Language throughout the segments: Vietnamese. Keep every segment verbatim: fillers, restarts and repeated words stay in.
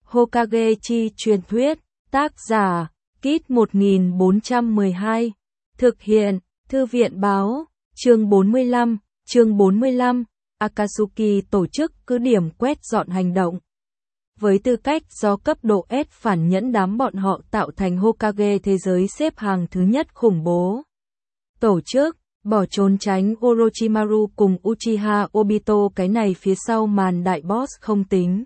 Hokage chi truyền thuyết, tác giả, Kit một nghìn bốn trăm mười hai, thực hiện, Thư viện báo, chương bốn mươi lăm, chương bốn mươi lăm, Akatsuki tổ chức cứ điểm quét dọn hành động. Với tư cách do cấp độ S phản nhẫn đám bọn họ tạo thành Hokage thế giới xếp hàng thứ nhất khủng bố. Tổ chức, bỏ trốn tránh Orochimaru cùng Uchiha Obito cái này phía sau màn đại boss không tính.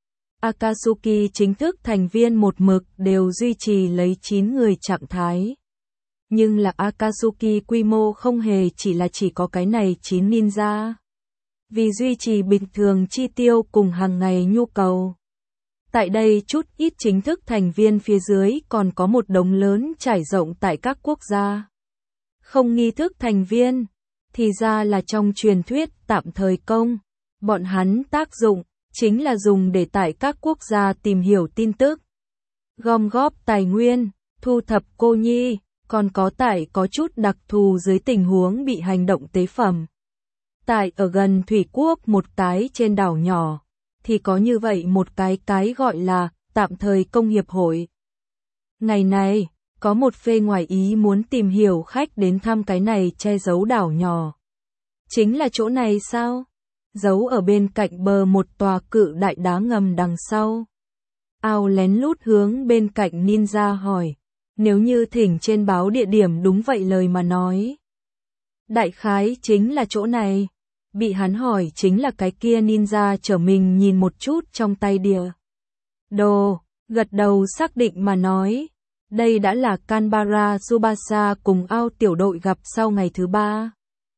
Akatsuki chính thức thành viên một mực đều duy trì lấy chín người trạng thái. Nhưng là Akatsuki quy mô không hề chỉ là chỉ có cái này chín ninja. Vì duy trì bình thường chi tiêu cùng hàng ngày nhu cầu. Tại đây chút ít chính thức thành viên phía dưới còn có một đống lớn trải rộng tại các quốc gia. Không nghi thức thành viên, thì ra là trong truyền thuyết tạm thời công. Bọn hắn tác dụng, chính là dùng để tại các quốc gia tìm hiểu tin tức. Gom góp tài nguyên, thu thập cô nhi, còn có tại có chút đặc thù dưới tình huống bị hành động tế phẩm. Tại ở gần Thủy Quốc một cái trên đảo nhỏ, thì có như vậy một cái cái gọi là tạm thời công hiệp hội. Ngày này, có một phê ngoài ý muốn tìm hiểu khách đến thăm cái này che giấu đảo nhỏ. Chính là chỗ này sao? Giấu ở bên cạnh bờ một tòa cự đại đá ngầm đằng sau. Ao lén lút hướng bên cạnh ninja hỏi, nếu như thỉnh trên báo địa điểm đúng vậy lời mà nói. Đại khái chính là chỗ này. Bị hắn hỏi chính là cái kia ninja trở mình nhìn một chút trong tay địa đồ, gật đầu xác định mà nói. Đây đã là Kanbara Tsubasa cùng Ao tiểu đội gặp sau ngày thứ ba.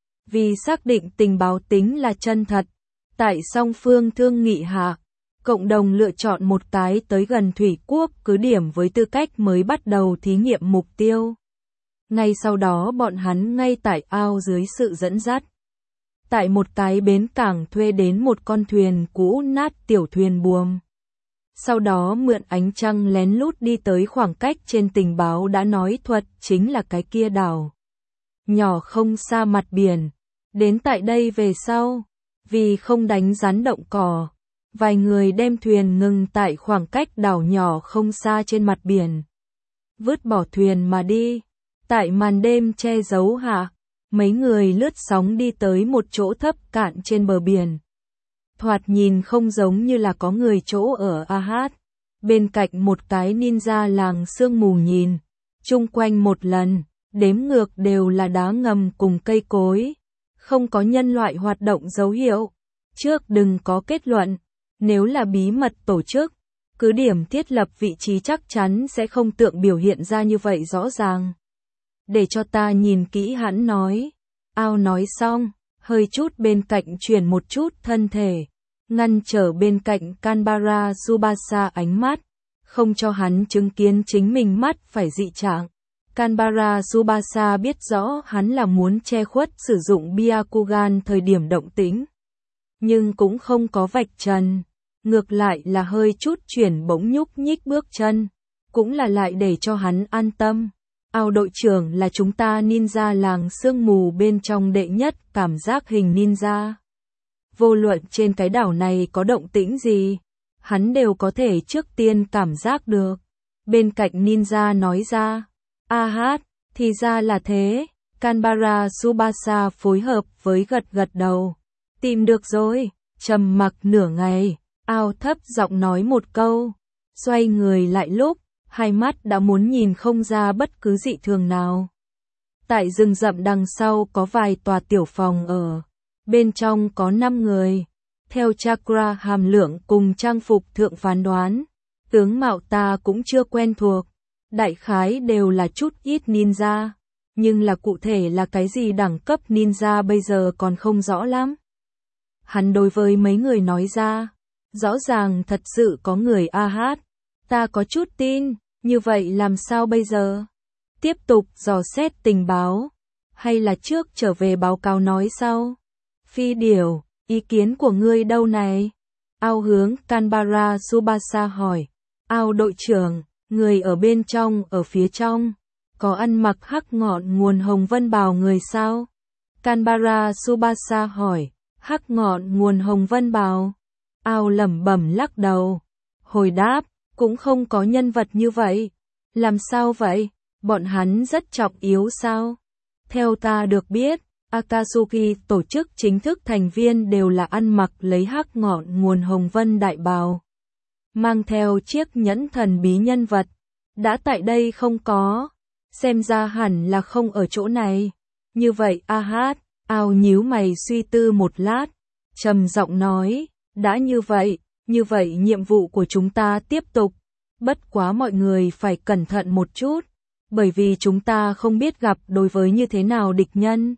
Vì xác định tình báo tính là chân thật, tại song phương thương nghị hạ, cộng đồng lựa chọn một cái tới gần Thủy Quốc cứ điểm với tư cách mới bắt đầu thí nghiệm mục tiêu. Ngay sau đó bọn hắn ngay tại Ao dưới sự dẫn dắt. Tại một cái bến cảng thuê đến một con thuyền cũ nát tiểu thuyền buồm. Sau đó mượn ánh trăng lén lút đi tới khoảng cách trên tình báo đã nói thuật chính là cái kia đảo. Nhỏ không xa mặt biển. Đến tại đây về sau, vì không đánh rắn động cỏ, vài người đem thuyền ngừng tại khoảng cách đảo nhỏ không xa trên mặt biển. Vứt bỏ thuyền mà đi. Tại màn đêm che giấu hạ, mấy người lướt sóng đi tới một chỗ thấp cạn trên bờ biển. Thoạt nhìn không giống như là có người chỗ ở a hát. Bên cạnh một cái ninja làng sương mù nhìn. Chung quanh một lần, đếm ngược đều là đá ngầm cùng cây cối. Không có nhân loại hoạt động dấu hiệu. Trước đừng có kết luận. Nếu là bí mật tổ chức, cứ điểm thiết lập vị trí chắc chắn sẽ không tượng biểu hiện ra như vậy rõ ràng. Để cho ta nhìn kỹ hắn nói. Ao nói xong, hơi chút bên cạnh chuyển một chút thân thể, ngăn trở bên cạnh Kanbara Tsubasa ánh mắt, không cho hắn chứng kiến chính mình mắt phải dị trạng. Kanbara Tsubasa biết rõ hắn là muốn che khuất sử dụng Byakugan thời điểm động tĩnh, nhưng cũng không có vạch trần, ngược lại là hơi chút chuyển bỗng nhúc nhích bước chân, cũng là lại để cho hắn an tâm. Ao đội trưởng là chúng ta ninja làng sương mù bên trong đệ nhất cảm giác hình ninja. Vô luận trên cái đảo này có động tĩnh gì, hắn đều có thể trước tiên cảm giác được. Bên cạnh ninja nói ra, a hát, thì ra là thế. Kanbara Tsubasa phối hợp với gật gật đầu. Tìm được rồi, trầm mặc nửa ngày, Ao thấp giọng nói một câu, xoay người lại lúc. Hai mắt đã muốn nhìn không ra bất cứ dị thường nào. Tại rừng rậm đằng sau có vài tòa tiểu phòng ở. Bên trong có năm người. Theo chakra hàm lượng cùng trang phục thượng phán đoán. Tướng mạo ta cũng chưa quen thuộc. Đại khái đều là chút ít ninja. Nhưng là cụ thể là cái gì đẳng cấp ninja bây giờ còn không rõ lắm. Hắn đối với mấy người nói ra. Rõ ràng thật sự có người a hát. Ta có chút tin, như vậy làm sao bây giờ? Tiếp tục dò xét tình báo, hay là trước trở về báo cáo nói sau? Phi điểu, ý kiến của ngươi đâu này? Ao hướng Kanbara Tsubasa hỏi. Ao đội trưởng, người ở bên trong ở phía trong, có ăn mặc hắc ngọn nguồn hồng vân bào người sao? Kanbara Tsubasa hỏi. Hắc ngọn nguồn hồng vân bào. Ao lẩm bẩm lắc đầu. Hồi đáp, cũng không có nhân vật như vậy. Làm sao vậy? Bọn hắn rất trọng yếu sao? Theo ta được biết, Akatsuki tổ chức chính thức thành viên đều là ăn mặc lấy hắc ngọn nguồn hồng vân đại bào, mang theo chiếc nhẫn thần bí nhân vật. Đã tại đây không có, xem ra hẳn là không ở chỗ này. Như vậy a hát, ao nhíu mày suy tư một lát, trầm giọng nói, đã như vậy, như vậy nhiệm vụ của chúng ta tiếp tục. Bất quá mọi người phải cẩn thận một chút, bởi vì chúng ta không biết gặp đối với như thế nào địch nhân.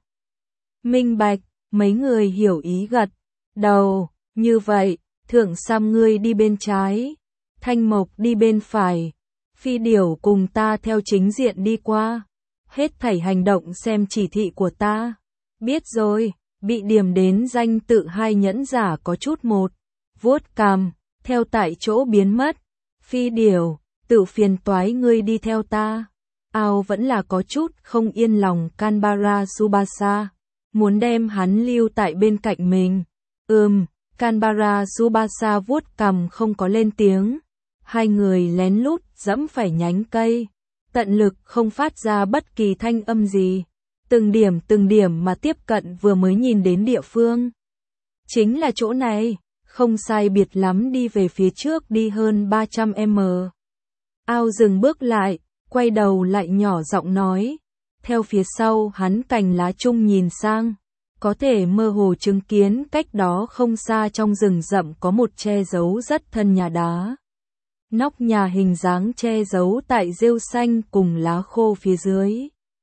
Minh bạch, mấy người hiểu ý gật đầu, như vậy, Thượng Sam ngươi đi bên trái, Thanh Mộc đi bên phải, Phi Điểu cùng ta theo chính diện đi qua, hết thảy hành động xem chỉ thị của ta. Biết rồi, bị điểm đến danh tự hai nhẫn giả có chút một, vuốt cằm, theo tại chỗ biến mất. Phi Điểu, tự phiền toái ngươi đi theo ta. Ao vẫn là có chút không yên lòng Kanbara Tsubasa, muốn đem hắn lưu tại bên cạnh mình. Ừm, Kanbara Tsubasa vuốt cằm không có lên tiếng. Hai người lén lút dẫm phải nhánh cây, tận lực không phát ra bất kỳ thanh âm gì. Từng điểm từng điểm mà tiếp cận vừa mới nhìn đến địa phương. Chính là chỗ này, không sai biệt lắm đi về phía trước đi hơn ba trăm mét. Ao dừng bước lại, quay đầu lại nhỏ giọng nói. Theo phía sau hắn cành lá chung nhìn sang, có thể mơ hồ chứng kiến cách đó không xa trong rừng rậm có một che giấu rất thân nhà đá. Nóc nhà hình dáng che giấu tại rêu xanh cùng lá khô phía dưới.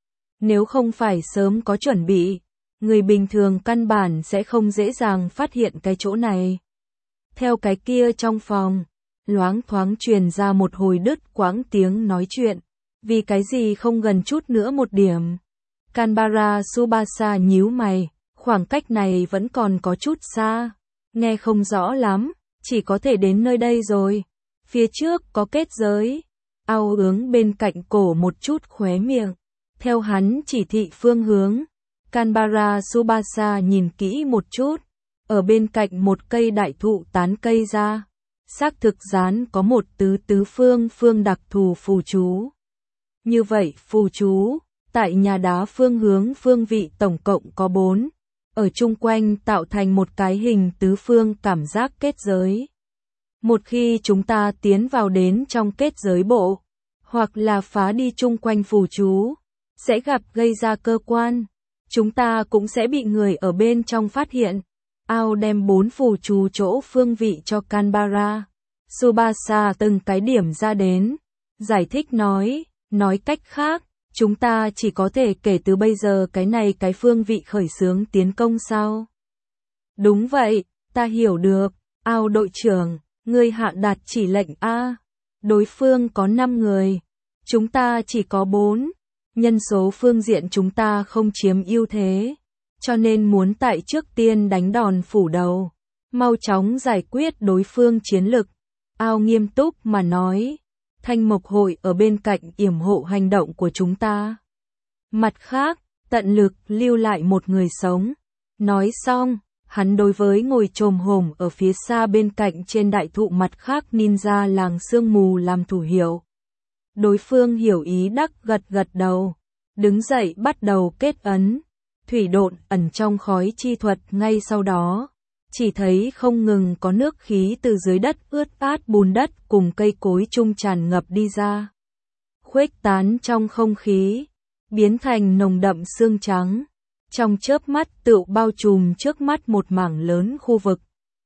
Nếu không phải sớm có chuẩn bị, người bình thường căn bản sẽ không dễ dàng phát hiện cái chỗ này. Theo cái kia trong phòng, loáng thoáng truyền ra một hồi đứt quãng tiếng nói chuyện. Vì cái gì không gần chút nữa một điểm? Kanbara Tsubasa nhíu mày, khoảng cách này vẫn còn có chút xa. Nghe không rõ lắm, chỉ có thể đến nơi đây rồi. Phía trước có kết giới. Ao ướng bên cạnh cổ một chút khóe miệng. Theo hắn chỉ thị phương hướng, Kanbara Tsubasa nhìn kỹ một chút. Ở bên cạnh một cây đại thụ tán cây ra, xác thực dán có một tứ tứ phương phương đặc thù phù chú. Như vậy phù chú, tại nhà đá phương hướng phương vị tổng cộng có bốn, ở chung quanh tạo thành một cái hình tứ phương cảm giác kết giới. Một khi chúng ta tiến vào đến trong kết giới bộ, hoặc là phá đi chung quanh phù chú, sẽ gặp gây ra cơ quan, chúng ta cũng sẽ bị người ở bên trong phát hiện. Ao đem bốn phù chú chỗ phương vị cho Kanbara Tsubasa từng cái điểm ra đến, giải thích nói, nói cách khác, chúng ta chỉ có thể kể từ bây giờ cái này cái phương vị khởi xướng tiến công sao? Đúng vậy, ta hiểu được. Ao đội trưởng, ngươi hạ đạt chỉ lệnh A. Đối phương có năm người, chúng ta chỉ có bốn, nhân số phương diện chúng ta không chiếm ưu thế, cho nên muốn tại trước tiên đánh đòn phủ đầu, mau chóng giải quyết đối phương chiến lực. Ao nghiêm túc mà nói, Thanh Mộc hội ở bên cạnh yểm hộ hành động của chúng ta. Mặt khác, tận lực lưu lại một người sống. Nói xong, hắn đối với ngồi chồm hổm ở phía xa bên cạnh trên đại thụ mặt khác ninja làng sương mù làm thủ hiệu. Đối phương hiểu ý đắc gật gật đầu, đứng dậy bắt đầu kết ấn. Thủy độn ẩn trong khói chi thuật ngay sau đó, chỉ thấy không ngừng có nước khí từ dưới đất ướt át bùn đất cùng cây cối chung tràn ngập đi ra. Khuếch tán trong không khí, biến thành nồng đậm sương trắng, trong chớp mắt tựu bao trùm trước mắt một mảng lớn khu vực.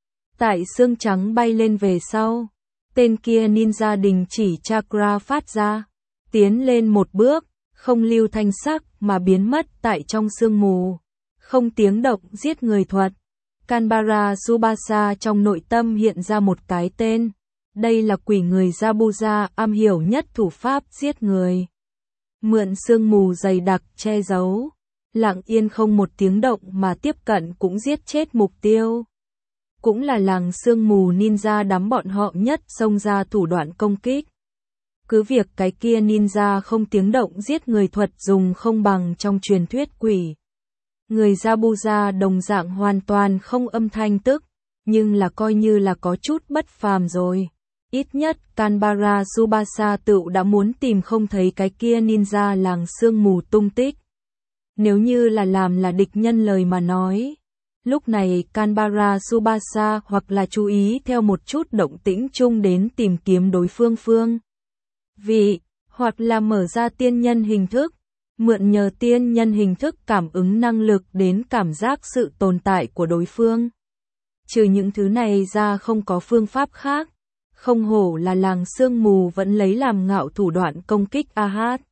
Tại sương trắng bay lên về sau, tên kia ninja đình chỉ chakra phát ra, tiến lên một bước, không lưu thanh sắc mà biến mất tại trong sương mù, không tiếng động giết người thuật. Kanbara Tsubasa trong nội tâm hiện ra một cái tên, đây là quỷ người Yabuza am hiểu nhất thủ pháp giết người. Mượn sương mù dày đặc che giấu, lặng yên không một tiếng động mà tiếp cận cũng giết chết mục tiêu. Cũng là làng sương mù ninja đám bọn họ nhất xông ra thủ đoạn công kích. Cứ việc cái kia ninja không tiếng động giết người thuật dùng không bằng trong truyền thuyết quỷ. Người Yabuza đồng dạng hoàn toàn không âm thanh tức, nhưng là coi như là có chút bất phàm rồi. Ít nhất Canberra Tsubasa tự đã muốn tìm không thấy cái kia ninja làng sương mù tung tích. Nếu như là làm là địch nhân lời mà nói, lúc này Canberra Tsubasa hoặc là chú ý theo một chút động tĩnh chung đến tìm kiếm đối phương phương vị, hoặc là mở ra tiên nhân hình thức, mượn nhờ tiên nhân hình thức cảm ứng năng lực đến cảm giác sự tồn tại của đối phương. Trừ những thứ này ra không có phương pháp khác, không hổ là làng sương mù vẫn lấy làm ngạo thủ đoạn công kích a hát.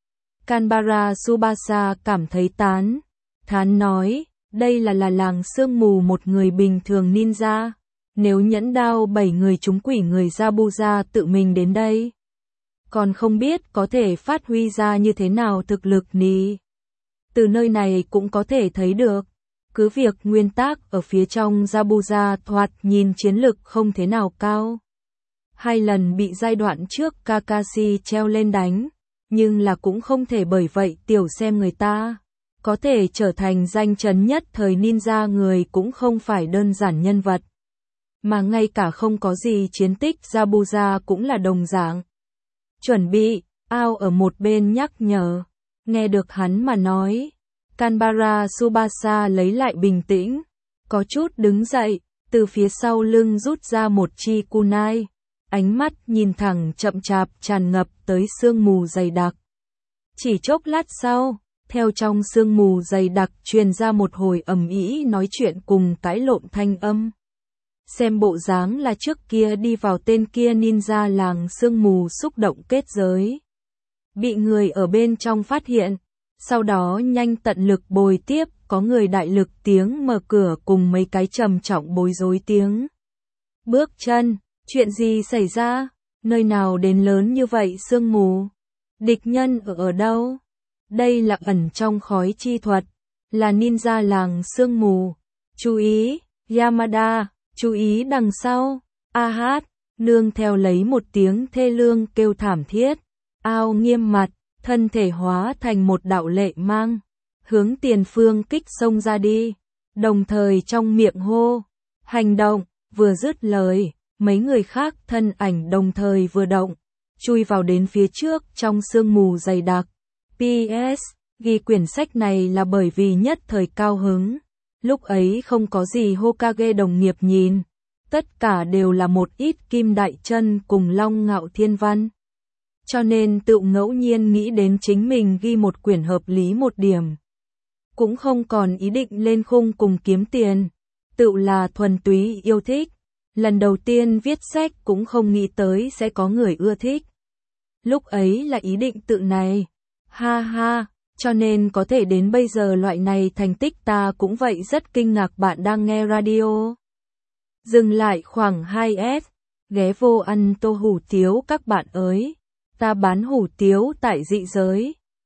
Canberra Tsubasa cảm thấy tán, thán nói, đây là là làng sương mù một người bình thường ninja, nếu nhẫn đao bảy người trúng quỷ người Zabuza tự mình đến đây. Còn không biết có thể phát huy ra như thế nào thực lực ní. Từ nơi này cũng có thể thấy được, cứ việc nguyên tác ở phía trong Zabuza thoạt nhìn chiến lực không thế nào cao. Hai lần bị giai đoạn trước Kakashi treo lên đánh, nhưng là cũng không thể bởi vậy tiểu xem người ta. Có thể trở thành danh chấn nhất thời ninja người cũng không phải đơn giản nhân vật. Mà ngay cả không có gì chiến tích Zabuza cũng là đồng dạng. Chuẩn bị, ao ở một bên nhắc nhở. Nghe được hắn mà nói, Canberra Tsubasa lấy lại bình tĩnh, có chút đứng dậy, từ phía sau lưng rút ra một chi kunai, ánh mắt nhìn thẳng chậm chạp tràn ngập tới sương mù dày đặc. Chỉ chốc lát sau, theo trong sương mù dày đặc truyền ra một hồi ầm ĩ nói chuyện cùng cãi lộn thanh âm. Xem bộ dáng là trước kia đi vào tên kia ninja làng sương mù xúc động kết giới. Bị người ở bên trong phát hiện, sau đó nhanh tận lực bồi tiếp, có người đại lực tiếng mở cửa cùng mấy cái trầm trọng bối rối tiếng. Bước chân, chuyện gì xảy ra, nơi nào đến lớn như vậy sương mù, địch nhân ở ở đâu? Đây là ẩn trong khói chi thuật, là ninja làng sương mù. Chú ý, Yamada, chú ý đằng sau. A hát, nương theo lấy một tiếng thê lương kêu thảm thiết. Ao nghiêm mặt, thân thể hóa thành một đạo lệ mang, hướng tiền phương kích xông ra đi. Đồng thời trong miệng hô, hành động, vừa dứt lời, mấy người khác thân ảnh đồng thời vừa động, chui vào đến phía trước trong sương mù dày đặc. pê ét, ghi quyển sách này là bởi vì nhất thời cao hứng. Lúc ấy không có gì Hokage đồng nghiệp nhìn, tất cả đều là một ít kim đại chân cùng long ngạo thiên văn. Cho nên tự ngẫu nhiên nghĩ đến chính mình ghi một quyển hợp lý một điểm. Cũng không còn ý định lên khung cùng kiếm tiền, tự là thuần túy yêu thích. Lần đầu tiên viết sách cũng không nghĩ tới sẽ có người ưa thích. Lúc ấy là ý định tự này. Ha ha, cho nên có thể đến bây giờ loại này thành tích ta cũng vậy rất kinh ngạc. Bạn đang nghe radio. Dừng lại khoảng hai phút, ghé vô ăn tô hủ tiếu các bạn ơi. Ta bán hủ tiếu tại dị giới.